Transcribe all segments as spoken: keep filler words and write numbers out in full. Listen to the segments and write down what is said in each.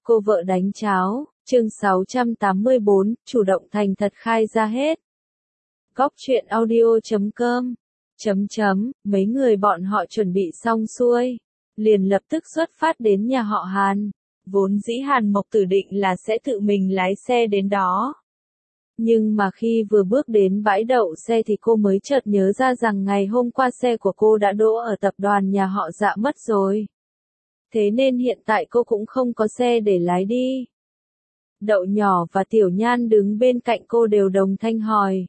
Cô vợ đánh cháo, chương sáu trăm tám mươi bốn, chủ động thành thật khai ra hết. Góc truyện audio chấm com, chấm chấm, mấy người bọn họ chuẩn bị xong xuôi, liền lập tức xuất phát đến nhà họ Hàn. Vốn dĩ Hàn Mộc Tử định là sẽ tự mình lái xe đến đó. Nhưng mà khi vừa bước đến bãi đậu xe thì cô mới chợt nhớ ra rằng ngày hôm qua xe của cô đã đỗ ở tập đoàn nhà họ Dạ mất rồi. Thế nên hiện tại cô cũng không có xe để lái đi. Đậu Nhỏ và Tiểu Nhan đứng bên cạnh cô đều đồng thanh hỏi.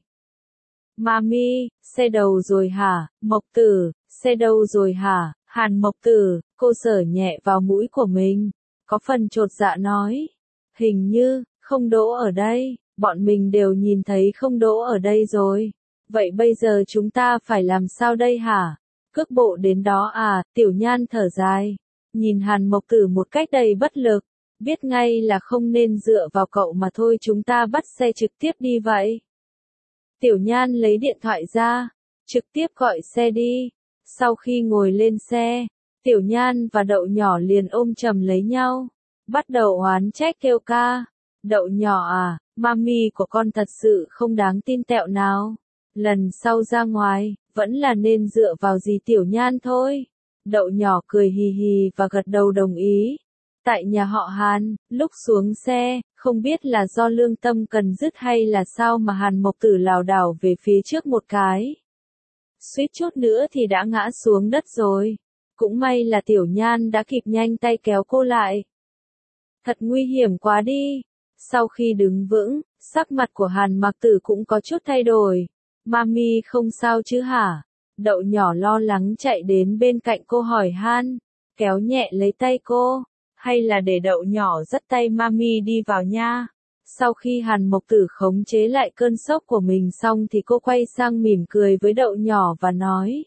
Mami, xe đâu rồi hả? Mộc Tử, xe đâu rồi hả? Hàn Mộc Tử, cô sờ nhẹ vào mũi của mình, có phần chột dạ nói. Hình như, không đỗ ở đây, bọn mình đều nhìn thấy không đỗ ở đây rồi. Vậy bây giờ chúng ta phải làm sao đây hả? Cước bộ đến đó à? Tiểu Nhan thở dài, nhìn Hàn Mộc Tử một cách đầy bất lực, biết ngay là không nên dựa vào cậu mà thôi, chúng ta bắt xe trực tiếp đi vậy. Tiểu Nhan lấy điện thoại ra, trực tiếp gọi xe đi. Sau khi ngồi lên xe, Tiểu Nhan và Đậu Nhỏ liền ôm chầm lấy nhau, bắt đầu oán trách kêu ca. Đậu Nhỏ à, mami của con thật sự không đáng tin tẹo nào. Lần sau ra ngoài, vẫn là nên dựa vào dì Tiểu Nhan thôi. Đậu Nhỏ cười hì hì và gật đầu đồng ý. Tại nhà họ Hàn, lúc xuống xe, không biết là do lương tâm cần dứt hay là sao mà Hàn Mộc Tử lảo đảo về phía trước một cái. Suýt chút nữa thì đã ngã xuống đất rồi. Cũng may là Tiểu Nhan đã kịp nhanh tay kéo cô lại. Thật nguy hiểm quá đi. Sau khi đứng vững, sắc mặt của Hàn Mộc Tử cũng có chút thay đổi. Mami không sao chứ hả? Đậu Nhỏ lo lắng chạy đến bên cạnh cô hỏi han, kéo nhẹ lấy tay cô. Hay là để Đậu Nhỏ dắt tay mami đi vào nha. Sau khi Hàn Mộc Tử khống chế lại cơn sốc của mình xong thì cô quay sang mỉm cười với Đậu Nhỏ và nói.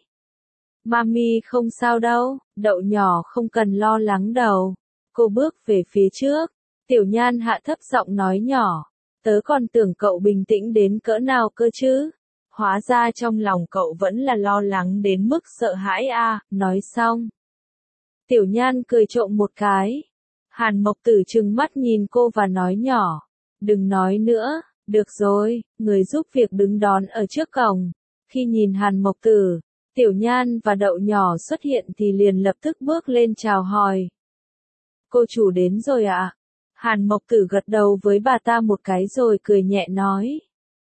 Mami không sao đâu, Đậu Nhỏ không cần lo lắng đâu. Cô bước về phía trước. Tiểu Nhan hạ thấp giọng nói nhỏ. Tớ còn tưởng cậu bình tĩnh đến cỡ nào cơ chứ. Hóa ra trong lòng cậu vẫn là lo lắng đến mức sợ hãi à. Nói xong, Tiểu Nhan cười trộm một cái. Hàn Mộc Tử trừng mắt nhìn cô và nói nhỏ. Đừng nói nữa, được rồi, người giúp việc đứng đón ở trước cổng. Khi nhìn Hàn Mộc Tử, Tiểu Nhan và Đậu Nhỏ xuất hiện thì liền lập tức bước lên chào hỏi. Cô chủ đến rồi ạ. À? Hàn Mộc Tử gật đầu với bà ta một cái rồi cười nhẹ nói.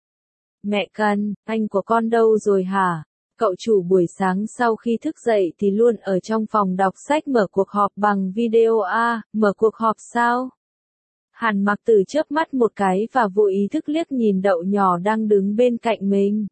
Mẹ Cần, anh của con đâu rồi hả? Cậu chủ buổi sáng sau khi thức dậy thì luôn ở trong phòng đọc sách mở cuộc họp bằng video à, mở cuộc họp sao? Hàn Mộc Tử chớp mắt một cái và vô ý thức liếc nhìn Đậu Nhỏ đang đứng bên cạnh mình.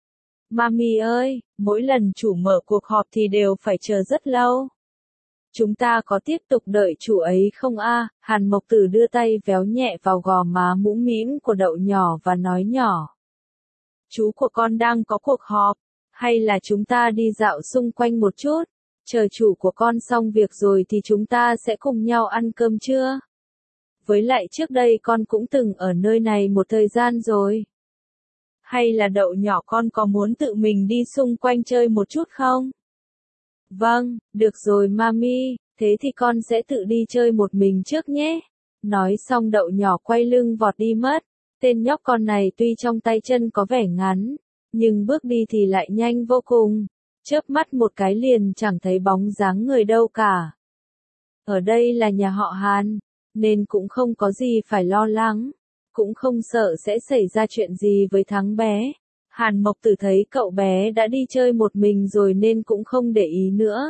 Mami ơi, mỗi lần chủ mở cuộc họp thì đều phải chờ rất lâu. Chúng ta có tiếp tục đợi chủ ấy không a? À? Hàn Mộc Tử đưa tay véo nhẹ vào gò má mũm mĩm của Đậu Nhỏ và nói nhỏ. Chú của con đang có cuộc họp. Hay là chúng ta đi dạo xung quanh một chút, chờ chủ của con xong việc rồi thì chúng ta sẽ cùng nhau ăn cơm trưa. Với lại trước đây con cũng từng ở nơi này một thời gian rồi. Hay là Đậu Nhỏ con có muốn tự mình đi xung quanh chơi một chút không? Vâng, được rồi mami, thế thì con sẽ tự đi chơi một mình trước nhé. Nói xong Đậu Nhỏ quay lưng vọt đi mất. Tên nhóc con này tuy trong tay chân có vẻ ngắn, nhưng bước đi thì lại nhanh vô cùng, chớp mắt một cái liền chẳng thấy bóng dáng người đâu cả. Ở đây là nhà họ Hàn, nên cũng không có gì phải lo lắng, cũng không sợ sẽ xảy ra chuyện gì với thằng bé. Hàn Mộc Tử thấy cậu bé đã đi chơi một mình rồi nên cũng không để ý nữa.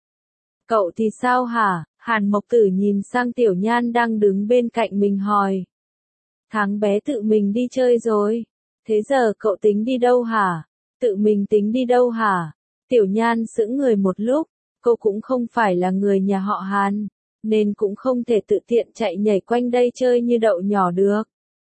Cậu thì sao hả? Hàn Mộc Tử nhìn sang Tiểu Nhan đang đứng bên cạnh mình hỏi. Thằng bé tự mình đi chơi rồi. Thế giờ cậu tính đi đâu hả? Tự mình tính đi đâu hả? Tiểu Nhan sững người một lúc, cô cũng không phải là người nhà họ Hàn, nên cũng không thể tự tiện chạy nhảy quanh đây chơi như Đậu Nhỏ được.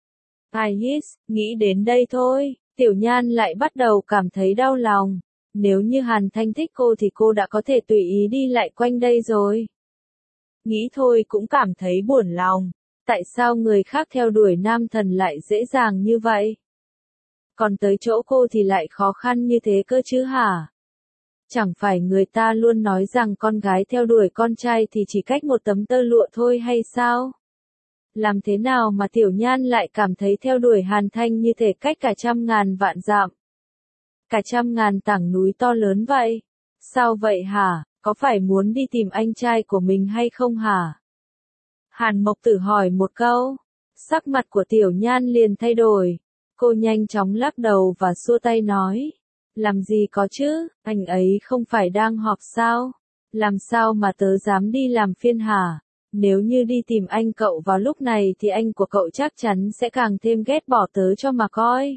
Ai hít, nghĩ đến đây thôi, Tiểu Nhan lại bắt đầu cảm thấy đau lòng. Nếu như Hàn Thanh thích cô thì cô đã có thể tùy ý đi lại quanh đây rồi. Nghĩ thôi cũng cảm thấy buồn lòng. Tại sao người khác theo đuổi nam thần lại dễ dàng như vậy? Còn tới chỗ cô thì lại khó khăn như thế cơ chứ hả? Chẳng phải người ta luôn nói rằng con gái theo đuổi con trai thì chỉ cách một tấm tơ lụa thôi hay sao? Làm thế nào mà Tiểu Nhan lại cảm thấy theo đuổi Hàn Thanh như thể cách cả trăm ngàn vạn dặm? Cả trăm ngàn tảng núi to lớn vậy? Sao vậy hả? Có phải muốn đi tìm anh trai của mình hay không hả? Hàn Mộc Tử hỏi một câu. Sắc mặt của Tiểu Nhan liền thay đổi. Cô nhanh chóng lắc đầu và xua tay nói. Làm gì có chứ, anh ấy không phải đang họp sao? Làm sao mà tớ dám đi làm phiên hả? Nếu như đi tìm anh cậu vào lúc này thì anh của cậu chắc chắn sẽ càng thêm ghét bỏ tớ cho mà coi.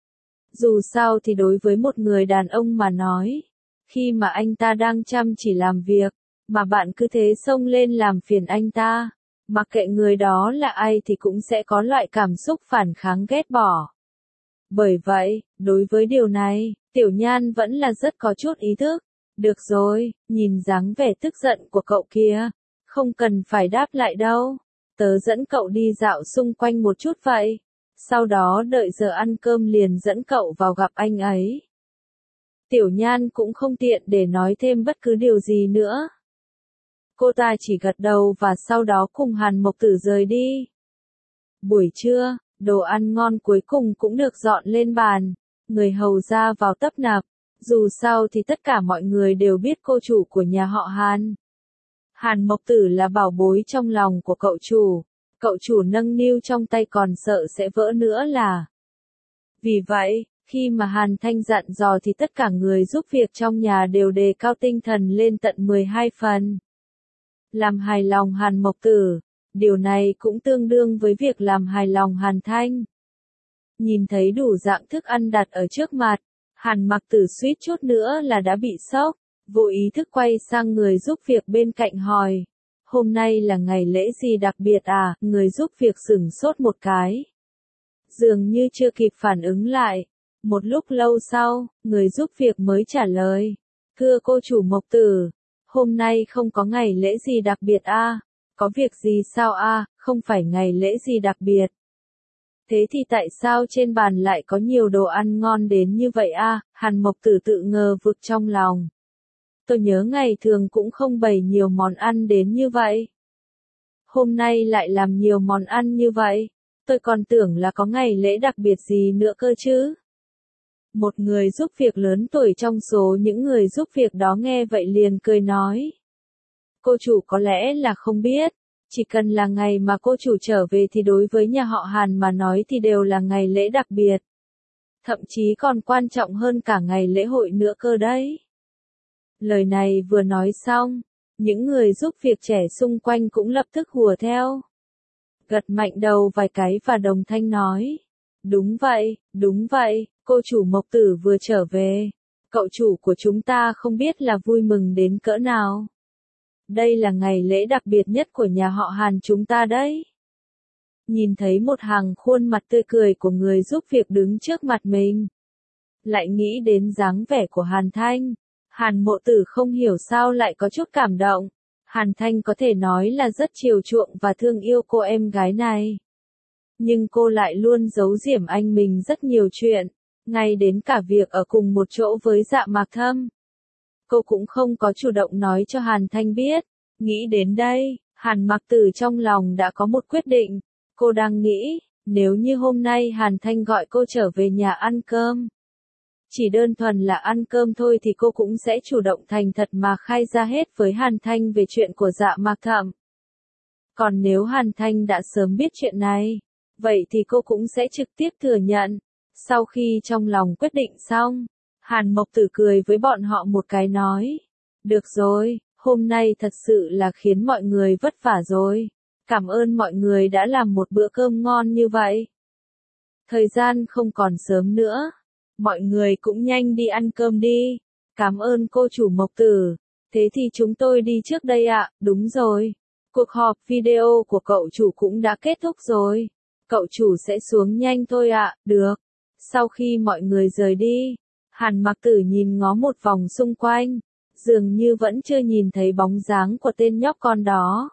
Dù sao thì đối với một người đàn ông mà nói, khi mà anh ta đang chăm chỉ làm việc, mà bạn cứ thế xông lên làm phiền anh ta, mặc kệ người đó là ai thì cũng sẽ có loại cảm xúc phản kháng ghét bỏ. Bởi vậy, đối với điều này, Tiểu Nhan vẫn là rất có chút ý thức. Được rồi, nhìn dáng vẻ tức giận của cậu kia, không cần phải đáp lại đâu. Tớ dẫn cậu đi dạo xung quanh một chút vậy. Sau đó đợi giờ ăn cơm liền dẫn cậu vào gặp anh ấy. Tiểu Nhan cũng không tiện để nói thêm bất cứ điều gì nữa. Cô ta chỉ gật đầu và sau đó cùng Hàn Mộc Tử rời đi. Buổi trưa, đồ ăn ngon cuối cùng cũng được dọn lên bàn. Người hầu ra vào tấp nập. Dù sao thì tất cả mọi người đều biết cô chủ của nhà họ Hàn. Hàn Mộc Tử là bảo bối trong lòng của cậu chủ. Cậu chủ nâng niu trong tay còn sợ sẽ vỡ nữa là. Vì vậy, khi mà Hàn Thanh dặn dò thì tất cả người giúp việc trong nhà đều đề cao tinh thần lên tận mười hai phần. Làm hài lòng Hàn Mộc Tử, điều này cũng tương đương với việc làm hài lòng Hàn Thanh. Nhìn thấy đủ dạng thức ăn đặt ở trước mặt, Hàn Mặc Tử suýt chút nữa là đã bị sốc, vô ý thức quay sang người giúp việc bên cạnh hỏi. Hôm nay là ngày lễ gì đặc biệt à? Người giúp việc sửng sốt một cái. Dường như chưa kịp phản ứng lại. Một lúc lâu sau, người giúp việc mới trả lời. Thưa cô chủ Mộc Tử, hôm nay không có ngày lễ gì đặc biệt à? Có việc gì sao à? Không phải ngày lễ gì đặc biệt. Thế thì tại sao trên bàn lại có nhiều đồ ăn ngon đến như vậy à? Hàn Mộc Tử tự ngờ vực trong lòng. Tôi nhớ ngày thường cũng không bày nhiều món ăn đến như vậy. Hôm nay lại làm nhiều món ăn như vậy. Tôi còn tưởng là có ngày lễ đặc biệt gì nữa cơ chứ. Một người giúp việc lớn tuổi trong số những người giúp việc đó nghe vậy liền cười nói. Cô chủ có lẽ là không biết. Chỉ cần là ngày mà cô chủ trở về thì đối với nhà họ Hàn mà nói thì đều là ngày lễ đặc biệt. Thậm chí còn quan trọng hơn cả ngày lễ hội nữa cơ đấy. Lời này vừa nói xong, những người giúp việc trẻ xung quanh cũng lập tức hùa theo. Gật mạnh đầu vài cái và đồng thanh nói. Đúng vậy, đúng vậy, cô chủ Mộc Tử vừa trở về. Cậu chủ của chúng ta không biết là vui mừng đến cỡ nào. Đây là ngày lễ đặc biệt nhất của nhà họ Hàn chúng ta đấy. Nhìn thấy một hàng khuôn mặt tươi cười của người giúp việc đứng trước mặt mình. Lại nghĩ đến dáng vẻ của Hàn Thanh. Hàn Mộ Tử không hiểu sao lại có chút cảm động. Hàn Thanh có thể nói là rất chiều chuộng và thương yêu cô em gái này. Nhưng cô lại luôn giấu giếm anh mình rất nhiều chuyện. Ngay đến cả việc ở cùng một chỗ với Dạ Mạc Thâm. Cô cũng không có chủ động nói cho Hàn Thanh biết. Nghĩ đến đây, Hàn Mặc Tử trong lòng đã có một quyết định. Cô đang nghĩ, nếu như hôm nay Hàn Thanh gọi cô trở về nhà ăn cơm. Chỉ đơn thuần là ăn cơm thôi thì cô cũng sẽ chủ động thành thật mà khai ra hết với Hàn Thanh về chuyện của Dạ Mạc Thâm. Còn nếu Hàn Thanh đã sớm biết chuyện này, vậy thì cô cũng sẽ trực tiếp thừa nhận. Sau khi trong lòng quyết định xong, Hàn Mộc Tử cười với bọn họ một cái nói. Được rồi, hôm nay thật sự là khiến mọi người vất vả rồi. Cảm ơn mọi người đã làm một bữa cơm ngon như vậy. Thời gian không còn sớm nữa. Mọi người cũng nhanh đi ăn cơm đi. Cảm ơn cô chủ Mộc Tử. Thế thì chúng tôi đi trước đây ạ. Đúng rồi. Cuộc họp video của cậu chủ cũng đã kết thúc rồi. Cậu chủ sẽ xuống nhanh thôi ạ. Được. Sau khi mọi người rời đi, Hàn Mặc Tử nhìn ngó một vòng xung quanh. Dường như vẫn chưa nhìn thấy bóng dáng của tên nhóc con đó.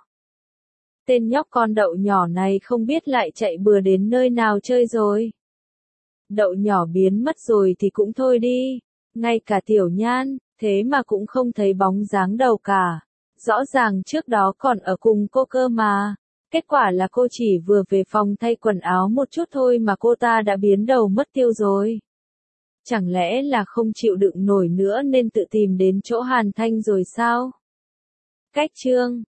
Tên nhóc con đậu nhỏ này không biết lại chạy bừa đến nơi nào chơi rồi. Đậu nhỏ biến mất rồi thì cũng thôi đi. Ngay cả Tiểu Nhan, thế mà cũng không thấy bóng dáng đâu cả. Rõ ràng trước đó còn ở cùng cô cơ mà. Kết quả là cô chỉ vừa về phòng thay quần áo một chút thôi mà cô ta đã biến đầu mất tiêu rồi. Chẳng lẽ là không chịu đựng nổi nữa nên tự tìm đến chỗ Hàn Thanh rồi sao? Cách chương